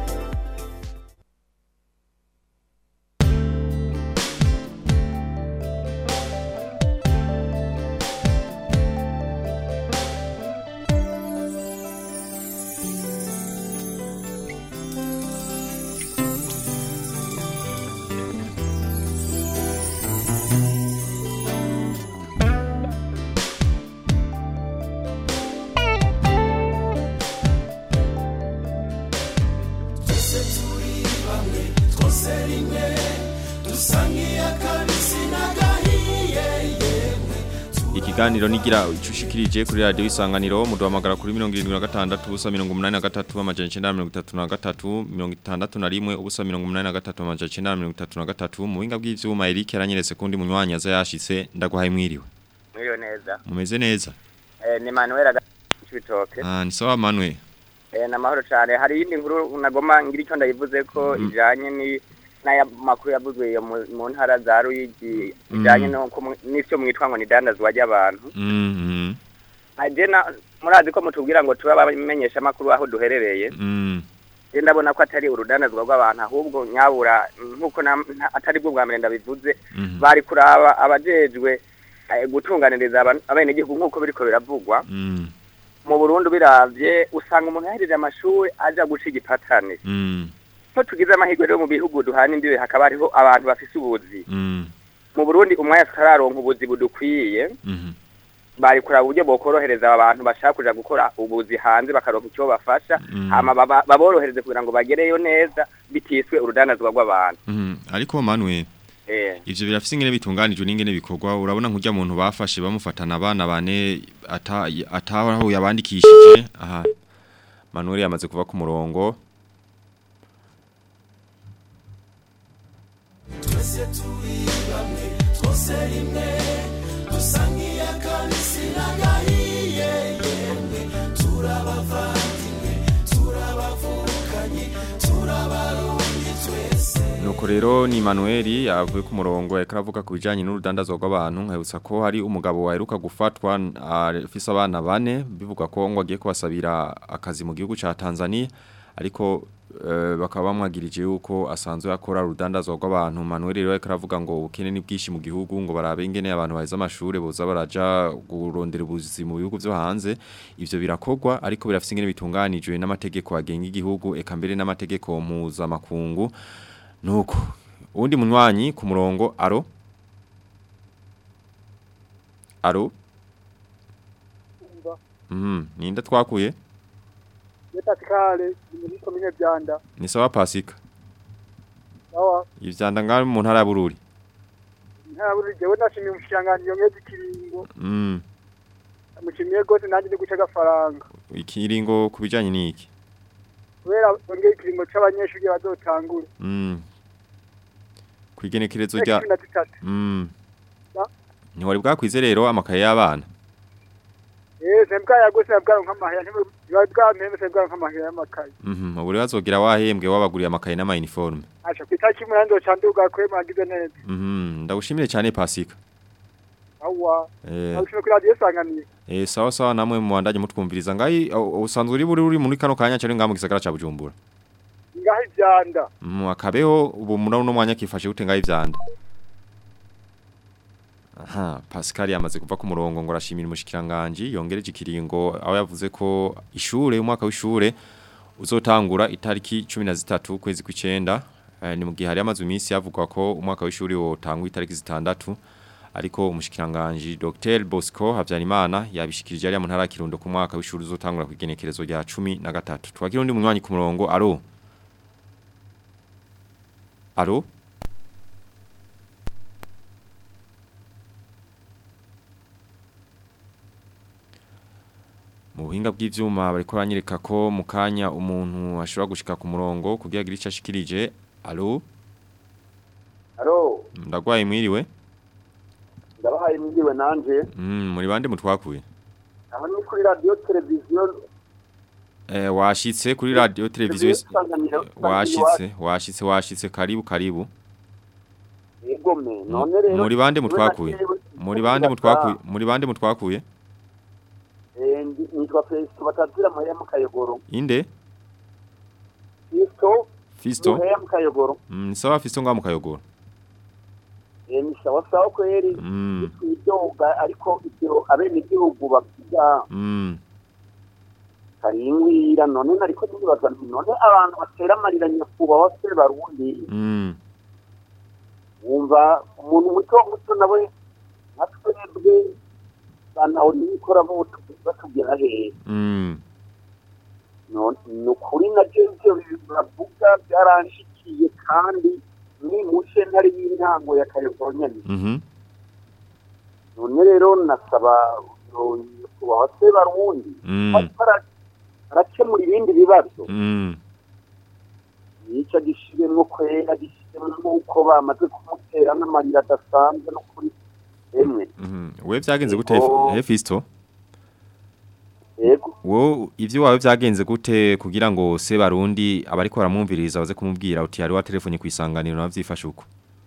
Ikiganiro nigira icushikirije kuri radio Isanganiro muduhamagara kuri 76 ubusa 83 amajana 933 61 ubusa 83 amajana 933 mu winga bw'ivyuma Eric yaranyeretse kundi munywanya za yashitse ndaguhaye mwiriwe
mwiriwe neza
mumeze neza
ni Manuel Agabitoke
ni sawa Manuel
namahoro cyane hari yindi nkuru nagoma ngira icyo ndayivuze ko ijanye ni naya makuru yavuzwe yo mu ntara za Ruyigi ijanye n'icyo mwitwa ngo ni dandazwa ry'abantu agena murazi ko mutubwira ngo tuba bamenyesha makuru aho duherereye ndabona ko atari urudandazwa rw'abantu ahubwo nyabura nkuko atari bwo bwamere ndabivuze bari kuraba abajejwe gutunganiriza abene gihugu nkuko biriko biravugwa mu Burundi biravye usanga umuntu yahereje amashuri aja guca igipatane ko tugize amahirwe rero mu bihugu duhana imbibe hakaba hariho abantu bafise ubuzi mu Burundi umwanya tutararonka ubuzi budukwiye bari kuraba uburyo bokorohereza abantu bashaka kuja gukora ubuzi hanze bakaronka icyo bafasha hama baborohereze kugira ngo bagereyo neza bitiswe urudandazwa rw'abantu
ariko Manuel ivyo birafise ingene bitunganijwe n'ingene bikorwa urabona nk'ujya muntu bafashe bamufatana abana bane ataho yabandikishije aha Manuel yamaze kuva ku murongo
twese turi bamwe twose rimwe dusangiye kanisi nagahiye yemwe turabavandimwe turabavukanye turabarundi twese
nuko rero ni Manuel yavuye ku murongo yakaravuga ku bijanye n'urudandazwa rw'abantu nkayutsa ko hari umugabo waheruka gufatwa afise abana bane bivuga ko ngo agiye kubasabira akazi mu gihugu ca Tanzania ariko bakaba bamwagirije yuko asanzwe yakora urudandazwa rw'abantu Manuel rero yakaravuga ngo ubukene ni bwishi mu gihugu ngo barabe ingene abantu baheza amashuri boza baraja kurondera ubuzi mu bihugu byo hanze ivyo birakogwa ariko birafise ingene bitunganijwe n'amategeko agenga igihugu eka mbere n'amategeko mpuzamakungu nuko undi munywanyi ku murongo aro ninda twakuye
Pascal muri komine Byanda.
Ni sawa Pasika.
Sawa.
Ivyanda ngari mu ntara ya Bururi.
Ntara Bururi jewe nashimye umushikiranganji yongeze ikiringo. Amushimiye gose nanje ndi guca gafaranga.
Ikiringo kubijanye niki?
Kubera ongeye ikiringo c'abanyeshuri bazotangura.
Kwigenekerezo rya. Ni wari bwakwize rero amakaye y'abana.
sembwa yagose yabwa nk'amahera ntibabwa mpembe sembwa nk'amahera y'amakaye.
Ubu rero azogira wahembwe wabaguriye amakaye n'ama uniforme.
Acha kwitaki murando canduga kwe magize neza.
Ndagushimire cyane Pasika.
Awa. Nagushimire kuri radio Isanganiro.
Sawa sawa namwe mu bandanye mutwumviriza ngai usanzwe uri muri kano kanya cyane ngamu gisagara ca Bujumbura.
Ngaho ivyanda.
Akabeho ubu muri no mwanya kifashe gute ngaho ivyanda. Aha, Pascal yamaze kuva ku murongo ngo arashimira umushikiranganje yongereje ikiringo aho yavuze ko ishure umwaka w'ishure uzotangura itariki 13 kwezi kw'icenda. Ni mu gihe hari amazu iminsi yavugwa ko umwaka w'ishure wotangwa itariki 6 ariko umushikiranganje Dr Bosco Habyarimana yabishikirije ari mu ntara Kirundo ku mwaka w'ishure uzotangura ku igenekerezo rya 13. Twagira undi munywanyi ku murongo. Alo mu buhinga bw'ivyuma bariko baranyereka ko mu kanya umuntu ashobora gushika ku murongo kugira ngo icashikirije. Alo ndagwaye mwiriwe.
Ndabahaye mwiriwe nanje.
Muri bande mutwakuye?
Aho ni kuri radio television.
Washitse kuri radio television. Washitse karibu.
Yego me none rero
muri bande mutwakuye?
Nitwa Festo batazira mu hema Kayogoro.
Inde? Fisto.
Mu hema Kayogoro.
Sawa Fisto ngamu Kayogoro.
Ni sawa kweri. Twidoga ariko ibyo abene igihugu bakiga. Karingwira none nariko nibaza none abantu batera amarira nyakuba wose barundi. Wumva umuntu muto nawe natwebwe bana urikora mu batubwira hehe. Nukuri nacyo ibyo bavuga byaranshikiye kandi ni mushe ntari y'intango ya Kayogoro nyene. None rero nasaba wase barundi arakemura ibindi bibazo. Nica gishiremwo kwera gishiremwo uko bamaze kumutera n'amarira adasanzwe no kuri emwe.
We vyagenze gute Fisto?
Yego.
Wo ivyo wawe vyagenze gute kugira ngo se barundi abariko baramwumviriza baze kumubwira uti hari wa telefone kwisanganiro navyifashe uko?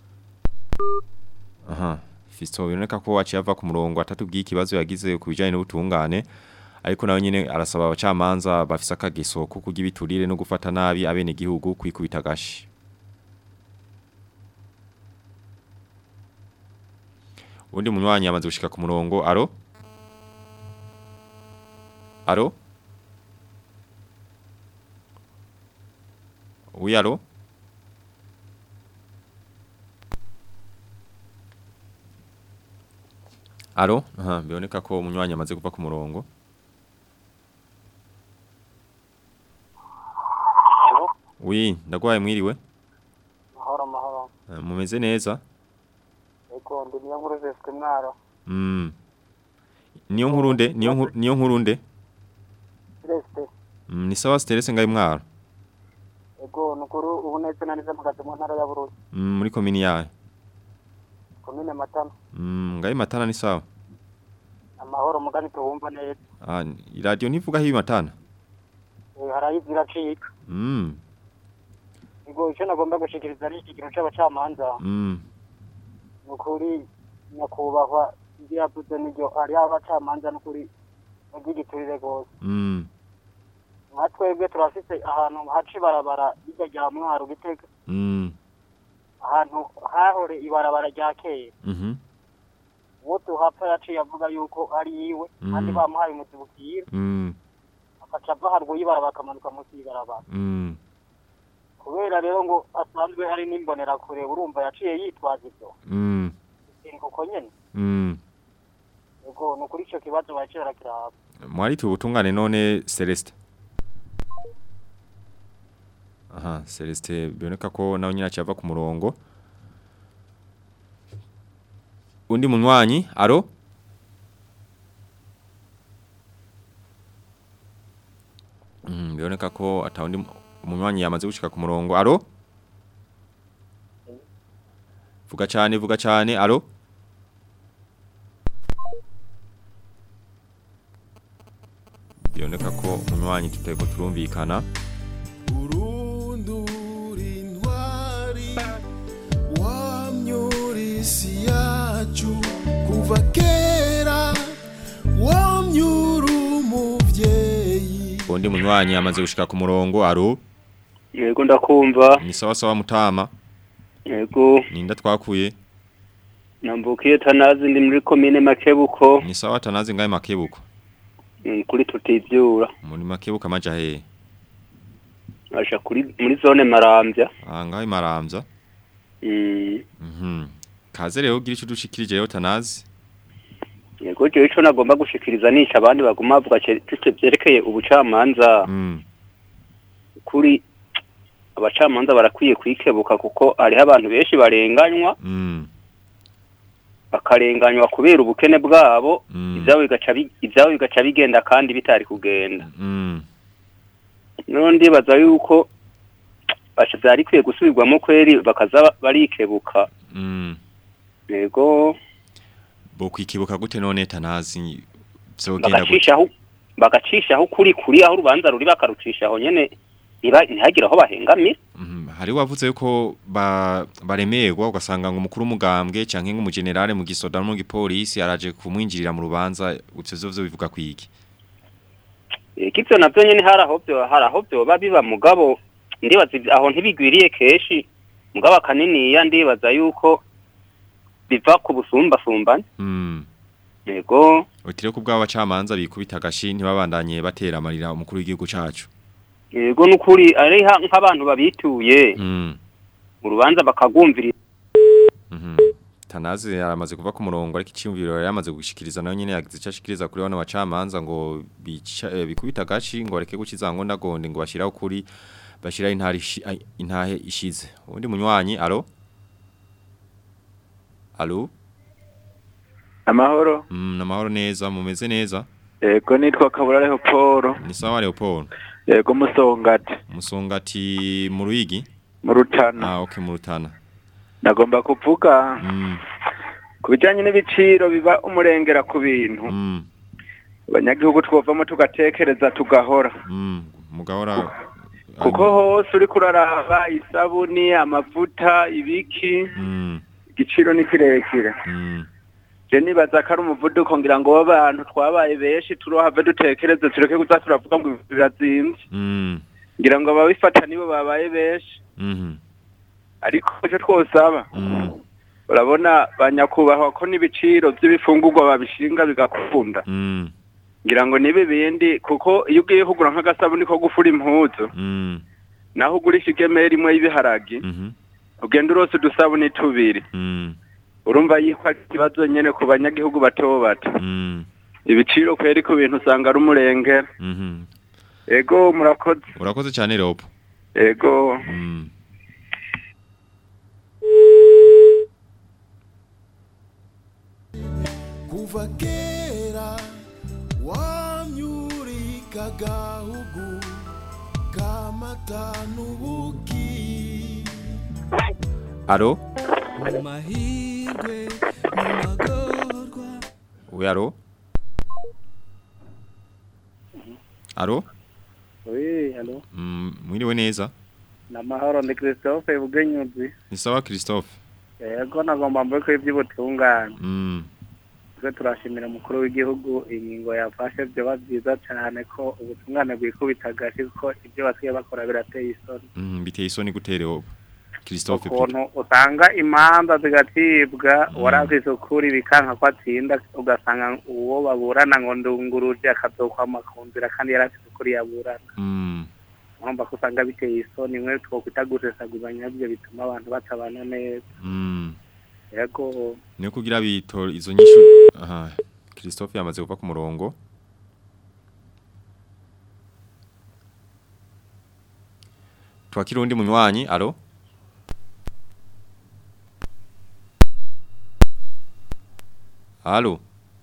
Aha, Fisto biboneka ko waciye ava ku murongo atatubwiye ikibazo yagize ku bijanye n'ubutungane ariko nawe nyine arasaba abacamanza bafise akageso ko kugira ibiturire no gufata nabi abene gihugu kwikubita gashi. Undi munywanyi amaze gushika ku murongo. Alo? Oui, alo? Alo? Aha, biboneka ko umunywanyi amaze kuva ku murongo. Oui, ndagwaye mwiriwe.
Mahoro.
Mumeze neza?
Ego ndi niyo nkuru zeswe mwaro.
Niyo nkurunde?
Celeste.
Ni sawa Celeste ngaye mwaro.
Ego nukuru ubu netse nanize mugaze mu ntara ya Burundi.
Muri komini yawe.
Komine Matana.
Ngaye Matana ni sawa.
Amahoro mugani tuwumva neza.
Radio ntivuga hibi Matana.
Harayizira cika. Ego icyo nagomba gushikiriza ari ikintu c'abacamanza. Nukuri nyakubahwa yavuze n'iryo ari abacamanza nukuri bagigiturire gose. Natwebwe turafite ahantu haci barabara bijya rya Mwaro Gitega. Ahantu hahore ibarabara rya kera. Uwo tuhapfa yaciye avuga yuko ari yiwe kandi bamuhaye umutibukira. Akaca ava harwo y'ibarabara akamanuka munsi y'ibarabara. Kubera rero ngo asanzwe hari n'imbonera kure urumva yaciye yitwaza ibyo. Uko nyene. Ego nukuri ico kibazo bacira kiraba.
Mwari tubutungane none Celeste. Aha, Celeste biboneka ko nawe nyina cyava ku murongo. Undi munywanyi, alo? Biboneka ko atawundi umunywanyi yamaze gushika ku murongo. Alo? Vuga cyane, alo? biboneka ko umunywanyi tutego turumvikana.
Urunduri ntwari wamyurisi yacu kuva kera wamyuru muvyeyi.
Undi munywanyi amaze gushika ku murongo. Aro?
Yego ndakumva.
Ni sawa sawa Mutama.
Yego.
Ninda twakuye.
Nambukiye Tanazi ndi muri commune Makebuko.
Ni sawa Tanazi ngaye Makebuko.
Kuri tutivyura.
Muri Makebuko amaja he?
Asha kuri muri zone Maramvya.
Ngaye Maramvya. Kaze rero gira ico dushikirije yo Tanazi.
Yego je ico nagomba gushikiriza nisha abandi baguma bavuga cyo byerekeye ubucamanza. Kuri abacamanza barakwiye kwikebuka kuko ari abantu benshi barenganywa. Bakarenganywa kubera ubukene bwabo, ibyawe bigaca bigenda kandi bitari kugenda. Nundi baza yuko bashazari kwiye gusubirwamo kweri bakaza barikebuka. Yego
bo kwikibuka gute none Tanazi
byogenda gute bagacishaho kuri aho urubanza ruri bakarucishaho nyene ntihagira aho bahengamira.
Hari wavuze yuko baremerwa ugasanga ngo umukuru umugambwe canke nk'umugenerale mu gisoda no mu gipolisi araje kumwinjirira mu rubanza utsezo bivuga kwiki.
Ikivyo navyo nyene haraho byo babiba mugabo ndibaza aho ntibigwiriye keshi mugabo kanini ya ndibaza yuko biva ku busumbasumbane. Yego
utire ku bw'abacamanza bikubita gashi ntibabandanye batera amarira umukuru w'igihugu cacu.
Yego nukuri ari nk'abantu babituye urubanza bakagumvira.
Tanazi yaramaze kuva ku murongo ariko icyumviro yamaze gushikiriza nayo nyene yagize cyashikiriza kuri bano bacamanza ngo bikubita gashi ngo bareke gucizango ndagonde ngo bashiraho kuri bashira intahe ishize. Undi munywanyi alo? Alo?
Amahoro.
Namahoro neza mumeze neza?
Yego nitwa Kabura Leopold.
Ni sawa Leopold.
Yego Musongati.
Musongati mu Ruyigi?
Mu Rutana.
Okay mu Rutana.
Nagomba kuvuga kubijanye n'ibiciro biba umurengera ku bintu. Abanyagihugu twovamo tugatekereza tugahora.
Mugahora
kuko hose uri kuraraba isabuni amavuta ibiki igiciro ni kirekire. Je nibaza ko ari umuvuduko ngira ngo abantu twabaye benshi turohave dutekereze tureke kuza turavuga ngo birazimvye. Ngira ngo ababifata nibo babaye benshi. Ariko cyo twosaba urabona banyakubahwa ko n'ibiciro by'ibifungurwa babishinga bigakunda. Ngira ngo nibe bindi kuko iyo ugiye kugura nk'agasabuni ko gufura impuzu naho ugurisha igemeri imwe y'ibiharagi ugenda urose udusabuni tubiri. Urumva yiko ikibazo nyene ku banyagihugu bato bato. Ibiciro kweri ku bintu usanga ari umurengera. Ego murakoze.
Urakoze cyane Leopo.
Ego.
Kuva kera wamyurika gahugu kamata nubuki.
Alo?
Mahirwe magorwa.
Oui, alo? Alo?
Oui, alo.
Mwiriwe neza?
Namahoro ndi Christophe Bugenyuzi.
Ni sawa Christophe.
Yego nagomba mbiko ivy'ubutungane. Twe turashimira mukuru w'igihugu ingingo yafashe byo bavyiza cyane ko ubutungane bwikubita gashi ko ibyo basiye bakora birateye isoni.
Biteye isoni gutere wowe. Christophe
ukuntu usanga imanza zigatibwa waravise ukuri bikanka ko atsinda ugasanga uwo baburana ngo ndunguruje akazokwama kunzira kandi yarafise ukuri yaburana. Mwamba ko usanga biteye isoni mwe twokwita gusesaguzanya byo bituma abantu batabana neza. Yego
niyo kugira bito izo nyishu. Christophe yamaze kuva ku murongo. Twakira undi munywanyi. Alo? Alo?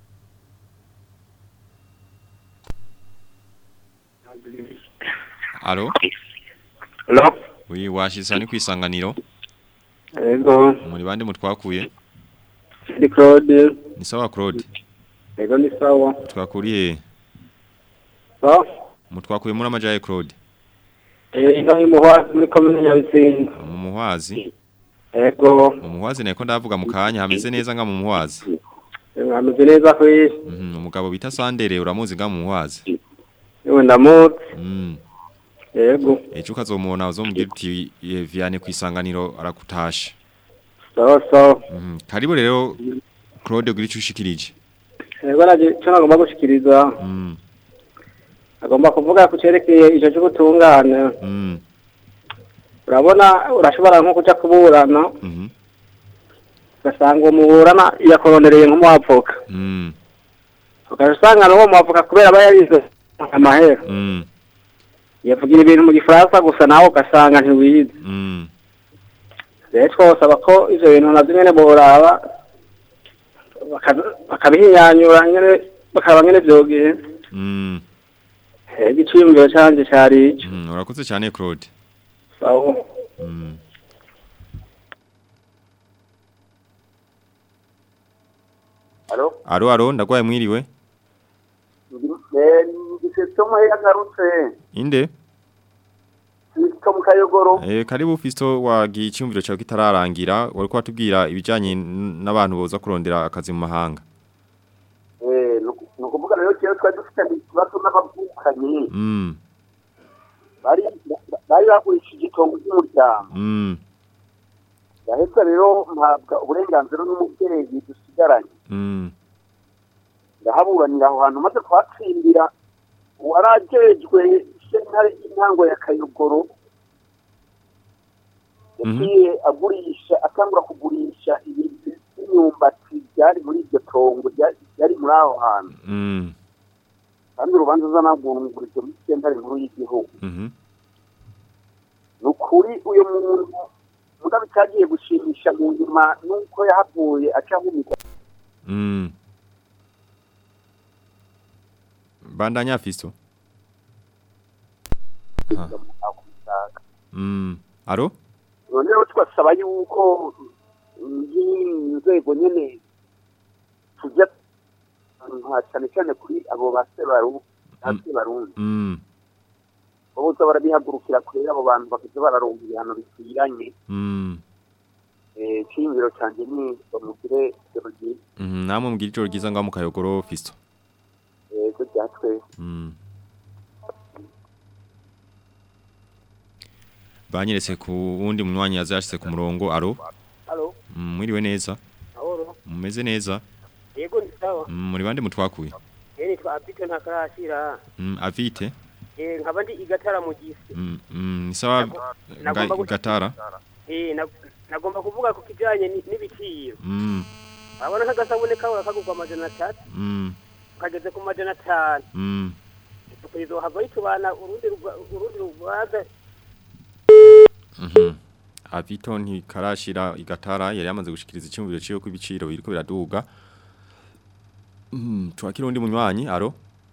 Alo?
Alo?
Oui, washisa ni kwisanganiro.
Ego.
Muri bande mutwakuye?
Ni Claude.
Ni sawa Claude.
Ego ni sawa.
Twakuriye.
Sawa.
Mutwakuye muri amajaye Claude.
Ino imuhwazi muri komine Nyabisindu.
Mu muhwazi.
Ego.
Mu muhwazi nako ndavuga mu kanya hameze neza nga mu muhwazi.
Hameze neza kwisi.
Umugabo bita Sandere uramuzi nga mu muhwazi.
Yewe ndamuzi. Ego.
Ejo ukazomubona uzomubwira uti Vianney kwisanganiro arakutasha.
Sawa.
Karibu rero Claude ugire icyo ushikirije.
Ego naje cyo nagomba gushikiriza. Agomba kuvuga ku cerekeye ico cyo gutungana. Urabona urashobora nko kuja kuburana. Gasanga umuburana yakorondereye nk'umwavoka. Ugasanga n'uwo mwavoka kubera bayabize amahera. Yavugira ibintu mu gifaransa gusa nawe ugasanga ntiwize. Rero twosaba ko ivyo bintu navyo nyene boraba bakabihinyanyura nyene bakaba nyene vyogenda. Igiciyumviro canje cari ico.
Urakoze cyane Claude.
Sawa.
Alo ndagwaye mwiriwe.
Fisto yagarutse.
Inde?
Fisto Mukayogoro.
Karibu Fisto wagiye icyumviro cyawe kitararangira wari kwatubwira ibijanye n'abantu boza kurondera akazi mu mahanga.
Nukuvuga rero cyo twari dufite ikibazo n'abavukanye. Bari bagurishije itongo ry'umuryango. Yahetse rero mpabwa uburenganzira n'umubyeyi dusigaranye. Ndahaburanira aho hantu maze twatsindira warajejwe sentare y'intango ya Kayogoro. Yagiye atangura kugurisha ibintu by'imyumbati byari muri iryo tongo byari muri aho hantu. Kandi urubanza uzanagurungurije muri sentare nkuru y'igihugu. Nukuri uyu muntu mugabe cyagiye gushimisha mu nyuma nuko yahavuye acahumirwa.
Bandanya Fisto. Aro?
Rero twasaba yuko inzego nyene tujya cyane kuri abo barundi. Boza barabihagurukira kuri abo bantu bakaza bararonka ibihano bikwiranye. Cyingiro cyanje ni bamugire Georgie.
Namwe mugire ijoro ryiza ngaho mu Kayogoro Fisto.
Ko cyatwe.
Banyeretse ku wundi munywanyi yazashitse ku murongo. Alo? Mwiriwe neza.
Ahoro.
Mumeze neza.
Yego ni sawa.
Muri bande mutwakuye?
Yeni twabite ntakarashira.
Avite?
Nkabandi igatara mu gisi.
Ni sawa igatara?
Nagomba kuvuga ku kijanye n'ibiciro. Abona nk'agasabune kawe kagurwa $300. Kageze ku $500. Tukizo hava itubana urundi rubaza.
Avito ntikarashira igatara yari yamaze gushikiriza icyumviro ciyo ku biciro biriko biraduga. Twakira undi munywanyi. Alo?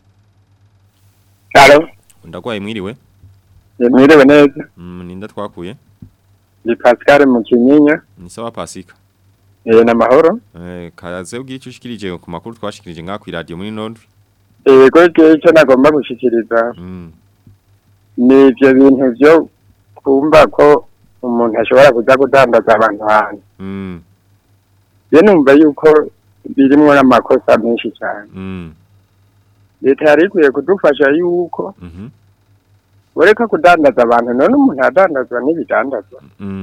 Ndagwaye mwiriwe.
Mwiriwe neza.
Ninda twakuye?
Ni Pascal mu Kinyinya.
Ni sawa Pasika.
Na mahoro.
Kaze ugiye cyushikirije ku makuru twashikirije nga ku radio muri Nord.
Yego cyo nagomba gushikiriza. Ni ibyo bintu byo kumva ko umuntu ashobora kuza kudandaza abantu hanze. Je numva yuko birimwo n'amakosa menshi cyane. Leta yari ikwiye kudufasha yuko ureka kudandaza abantu none umuntu adandazwa n'ibidandazwa.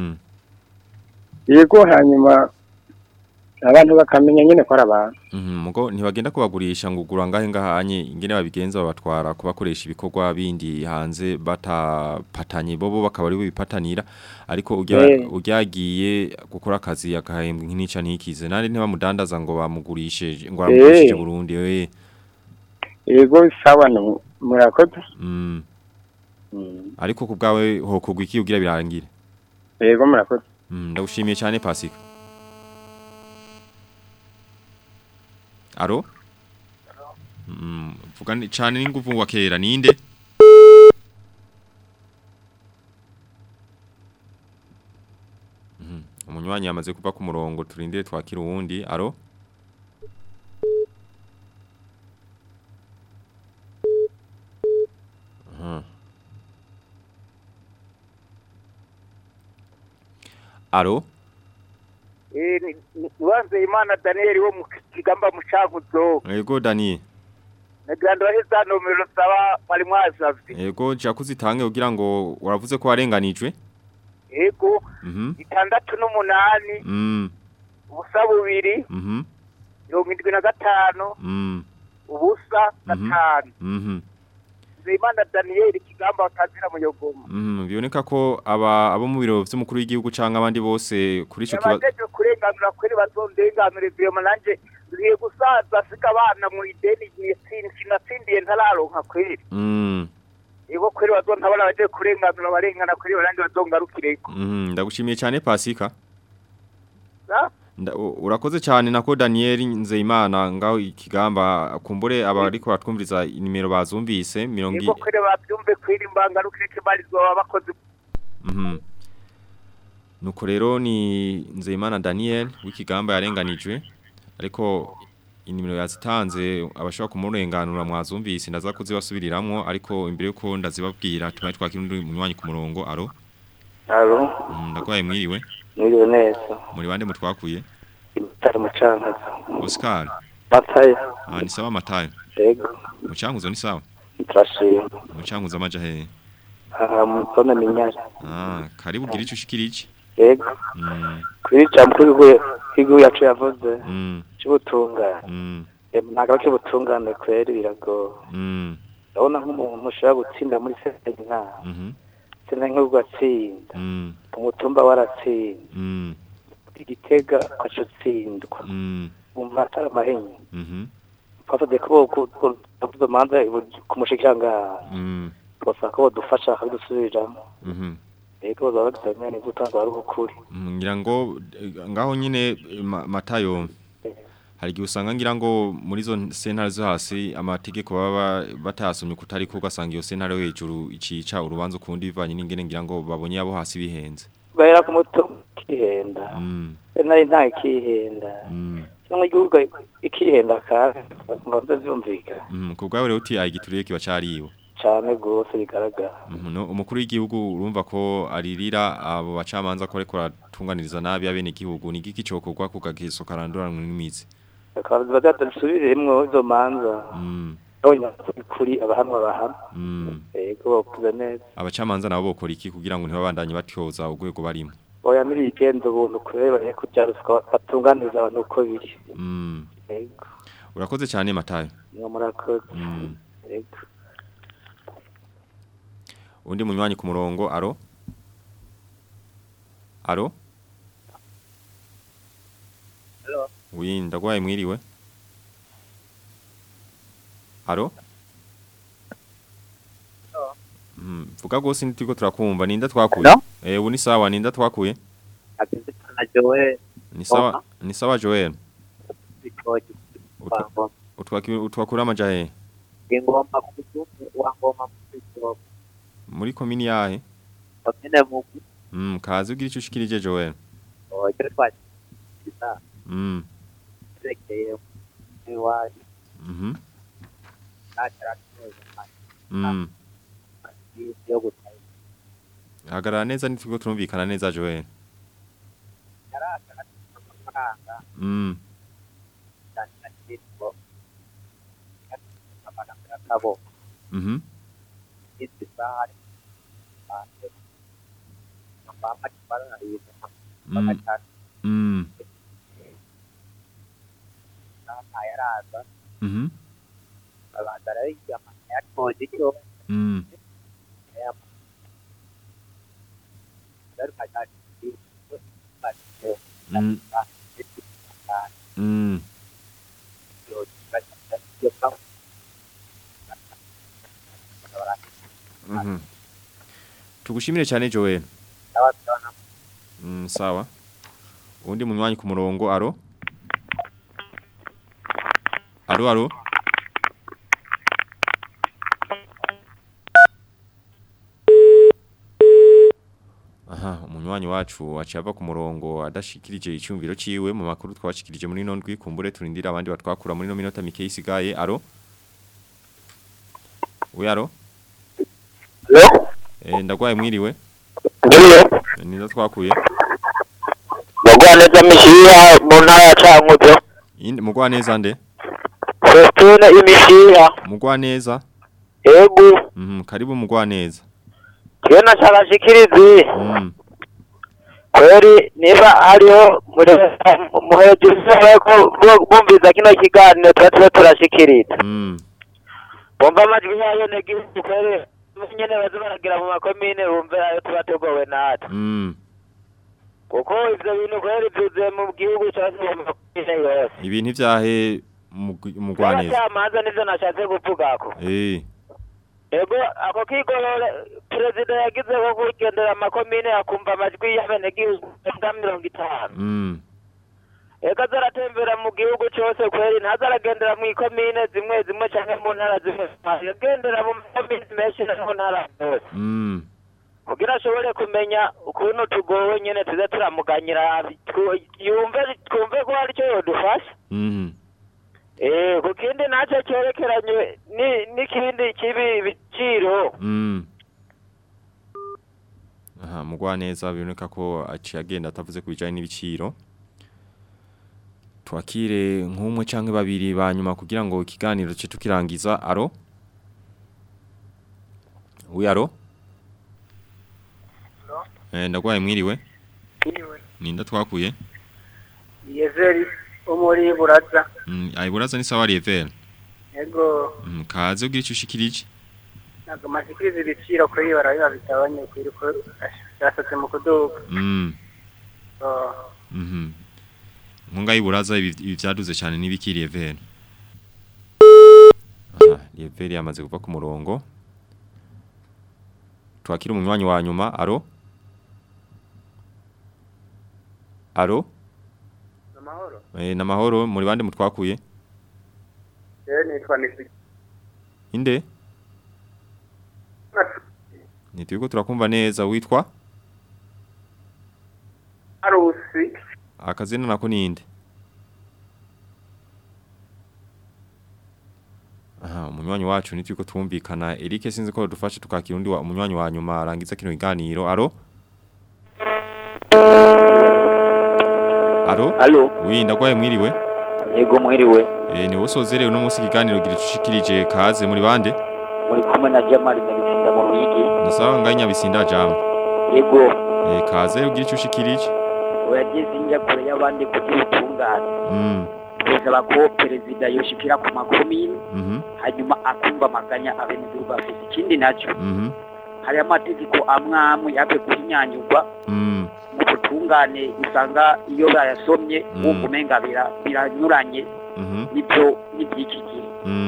Yego hanyuma abantu bakamenya nyene ko arabantu.
Mugo ntibagenda kubagurisha ngo ugura ngahe ngahanye ingene babigenza babatwara kubakoresha ibikorwa bindi hanze batapatanye bobo bakaba ari bipatanira ariko ujyagiye gukora akazi yakahembwa nk'inica ntikize nari ntibamudandaza ngo bamugurishe ngo bamugurishije Burundi
Yego sawa no murakoze.
Ariko kubgawe hokugwa iki ugira birangire.
Yego murakoze.
Ndagushimiye cyane Pasika. Aro? Vugani cyane n'inguvu wa kera ninde? Umunywanyi yamaze kuva ku murongo turindire twakira uwundi. Aro? Alo?
Nibanze Imana Daniel wo mu Kigamba mu Cankuzo.
Yego Daniel.
Negando heza nomero saba bari mwasavye.
Yego jakuzitange kugira ngo uravuze ko warenganijwe?
Yego. 68. Ubusa bubiri. 75. Ubusa 5. Imana Daniel Kigamba Kazira Muyogoma.
Biboneka ko abo mu biro by'umukuru w'igihugu canke abandi bose kuri ico kibazo.
Abajeje kurenganura kweri bazondenganure vyo mananje ngiye gusaza sika abana mu ideni giye sinatsindiye ntararonka kweri. Yego kweri bazontabona baje kurenganura barengana kweri baranje bazongarukireko.
Ndagushimiye cyane Pasika. Urakoze cyane nako Daniel Nzeyimana ngaho Ikigamba kumbure abariko batwumviriza inimero bazumvise 70.
Yego kwere babyumve kwirimbangarukireke barizwa bakoze.
Nuko rero ni Nzeyimana Daniel w'Ikigamba yarenganijwe ariko inimero yazitanze abashaka kumurenganura mwazumvise ndaza kuzibasubiriramwo ariko imbere yuko ndazibabwira tubaye twakirundi munywanyi ku murongo. Alo?
Alo?
Ndakwaye mwiriwe?
Mwiriwe neza.
Muri bande mutwakuye?
Mutari Mucankuzo.
Oscar.
Matayo.
Ni sawa Matayo.
Yego.
Mucankuzo ni sawa?
Turashima.
Mucankuzo amaja he?
Mutona Minyari.
Karibu gira ico ushikirije.
Yego. Kuri jambo higo yacu yavuze. Cy'ubutunga. Ntabwo cy'ubutungane kweri birago. Ndabona nk'umuntu ushaka gutsinda muri Sena. Sena nk'ugatsinda. Umutumba waratsinda. Igitega kwacutsindwa. Umva atari amahenye. Papa de ko kuvuza manza kumushikanga. Basa ko dufasha kabidusubiramo. Ego zabagizanye ni gutanga ari ukuri.
Ngira ngo ngaho nyine Matayo hari gihe usanga ngira ngo muri zo sentare zo hasi amategeko baba batasomye kutari ko gasanga iyo sentare hejuru icica urubanzo kundi bivanye n'ingene ngira ngo babonye abo hasi bihenze.
Bayira ku muto kihenda. Nari nta kihenda. Cyangwa igihugu ikihenda ka mbanza byumvika.
Kubwawe rero uti ayigituriye kiba cariwe.
Cyane gose bigaragara.
Umukuru w'igihugu urumva ko aririra abo bacamanza ko ariko ratunganiriza nabi abene igihugu ni giki cokorwa kugagiso karanduranwa n'imizi.
Akabaza badasubiremwo izo manza. Onya kuri abahanwa bahana. Ego bakuza neza.
Abacamanza nabo bokora iki kugira ngo ntibabandanye batyoza ugwego barimo.
Oya muri igendo buntu kureba ne kujaruswa batunganiriza abantu uko biri. Ego.
Urakoze cyane Matayo.
Ni murakoze. Ego.
Undi munywanyi ku murongo. Alo? Alo?
Alo?
Ndagwaye mwiriwe? Alo? Vuga gose nitiko turakumva ninda twakuye. Ubu ni sawa ninda twakuye?
Na Joel.
Ni sawa Joel. Utwakura amajahe.
Ingoma kuzumu wa ngoma mfito.
Muri komini yahe?
Komine mugu.
Kazi ugira ico ushikirije Joel.
Cyo twakira. Rekeye iwaje.
Hagarara neza nitiko turumvikana neza Joel. Tugushimire cyane Joel. Sawa. Undi munywanyi ku murongo. Alo? Alo? Umunywanyi wacu acaba ku murongo adashikirije icyumviro ciwe mu makuru twabashikirije muri nondwi kumbure turindira abandi batwakura muri no minota mike isigaye. Alo? Alo?
Alo?
Ndagwaye mwiriwe? Ninda twakuye?
Mugwaneza Mishiha mu ntara ya Cankuzo.
Mugwaneza nde?
Festune Imishiha.
Mugwaneza.
Ego.
Karibu Mugwaneza.
Kena charashikirizi. Kweli niba hariho muhejeje ko bumviza kino kiganiro turashikiriza. Bomba amajwi yayo negihugu kweli nyene bazibaragira mu makomine bumve ayo tubategowe natwe. Kuko ivyo bintu kweli byuze mu gihugu cyose mu makomine yose.
Ibintu vyahe Mugwaneza.
Amaza nivyo nashatse kuvugako. Ego ako kigorore president yagize ko kugendera amakomine akumva amajwi y'abenegihugu 50. Eka zaratembera mu gihugu cyose kweli ntazaragendera mu ikomine zimwe cyangwa mu ntara zimwe. Yagendera mu makomine menshi no ntara zose. Kugira ashobore kumenya ukuntu tugowe nyene tuze turamuganyira twumve ko hari cyo yodufasha. Kukindi nacho cyerekeranye n'ikindi kibi biciro.
Aha Mugwaneza biboneka ko aciye agenda atavuze kubijanye n'ibiciro. Twakire nk'umwe canke babiri banyuma kugira ngo ikiganiro cyo tukirangiza. Aro? Aro? Ndagwaye mwiriwe. Ninda twakuye?
Yezeri umuri buraza.
Buraza ni sawa Rievere.
Yego.
Kaze ugira icyo ushikirije.
Nago mashikiriza ibiciro kuri barabiba bitabanye kuri ko yasatse mu kuduka.
Nkunga y'iburaza ibi byaduze cyane n'ibiki Rievere. Rievere yamaze kuva ku murongo. Twakira umunywanyi wa nyuma. Aro? Aro? Namahoro muri bande mutwakuye?
Nitwa Nisi.
Inde? Nitwiko turakumva neza witwa?
Arusi.
Akazina nako ninde? Umunywanyi wacu nitwiko twumvikana. Eric sinzi ko dufashe tukakira undi wa umunywanyi wa nyuma arangiza kino iganiro. Aro? Alo? Ndagwaye mwiriwe?
Yego mwiriwe.
Ni wosozere uno munsi ikiganiro gicushikirije kaze muri bande?
Muri kumwe na Jamal Nyabisinda mu Ruyigi.
Nasawa nganya bisinda Jam.
Yego.
Kaze ugira icushikirije?
Oyageze inja kure y'abandi kugira utungane. Kuzaba ko perezida yoshikira ku makomine. Hanyuma akumva maganya abenegihugu bafite ikindi nacyo. Hari amategeko amwe yabe kunyanyugwa. Mu kutungane usanga iyo bayasomye ugumenga biranyuranye nibyo n'ibyikiki.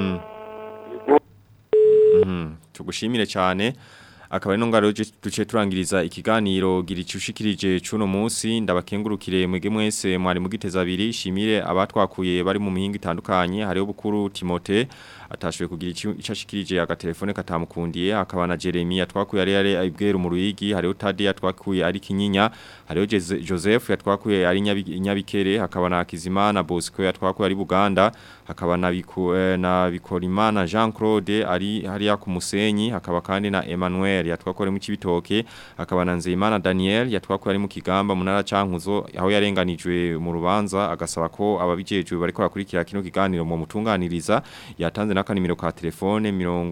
Tugushimire cyane. Akaba ino ngaro duce turangiriza ikiganiro giricushikirije cuno munsi ndabakengurukire mwege mwese mwari mugiteza abiri shimire abatwakuye bari mu mihingo itandukanye hariho bukuru Timote atashwe kugira icashikirije agatelefone katamukundiye akaba na Jeremy yatwakuye ari ayibwera mu Ruyigi hariho Tade yatwakuye ari Kinyinya hariho Joseph yatwakuye ari Nyabikere hakaba na Kizimana Bosco yatwakuye ari Buganda hakaba na Bikorimana Jean Claude ari hariya ku Musenyi hakaba kandi na Emmanuel yatwakuye mu Kibitoke hakaba na Nzeyimana Daniel yatwakuye ari mu Kigamba munara Cankuzo aho yarenganijwe mu rubanza agasaba ko ababijejwe bariko bakurikira kino kiganiro mu mutunganiriza yatanze n'akanimero ka telefone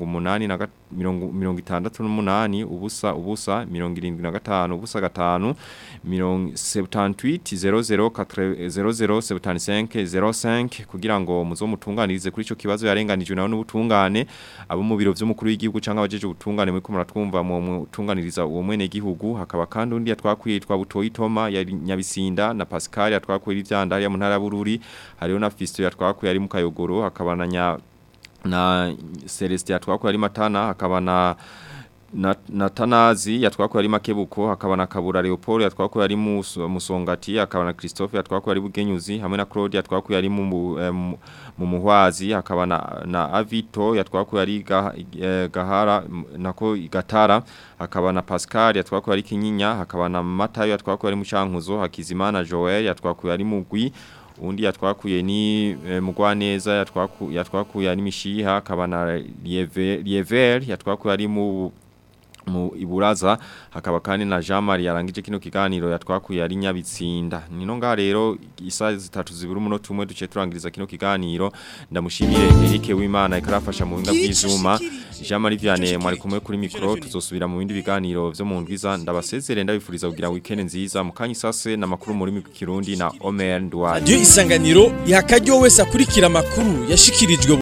68 ubusa 75 ubusa 5 0075 kugira ngo muzo mutunganirize kuri ico kibazo yarenganijwe nawe n'ubutungane abo mu biro vy'umukuru w'igihugu canke abajeje ubutungane muri ko muratwumva mu mutunganiriza uwo mwene gihugu hakaba kandi undi yatwakuye twa Butoyi Toma ya Nyabisinda na Pascal yatwakuye ivyanda ya mu ntara Bururi hariho na Fisto yatwakuye ari mu Kayogoro hakaba na Celestia yatwakuye ari Matana hakaba na Tanazi yatwakuye ari Makebuko hakaba na Kabura Leopold yatwakuye ari Musongati hakaba na Christophe yatwakuye ari Bugenyuzi hamwe na Claude yatwakuye ari mu Muhwazi hakaba na Avito yatwakuye ari Gahara nako Gatara hakaba na Pascal yatwakuye ari Kinyinya hakaba na Matayo yatwakuye ari Mucankuzo Hakizimana Joel yatwakuye ari Mugwi undi yatwakuye ni Mugwaneza yatwakuye ari Mishiha hakaba na Liever yatwakuye ari mu Iburaza hakaba kandi na Jean Marie yarangije kino kiganiro yatwakuye ari Nyabitsinda nino nga rero isaha zitatu zibura umunota umwe duce turangiriza kino kiganiro ndamushimire Eric Wimana ikarafasha mu binga by'izuma Jean Marie Vianney mwari kumwe kuri micro tuzosubira mu bindi biganiro byo mu ndwiza ndabasezere ndabifuriza kugira weekend nziza mukanyi sase na makuru muri Kirundi na Omer Ndwari
Radio Isanganiro ihakajyo wese akurikira makuru yashikirijwe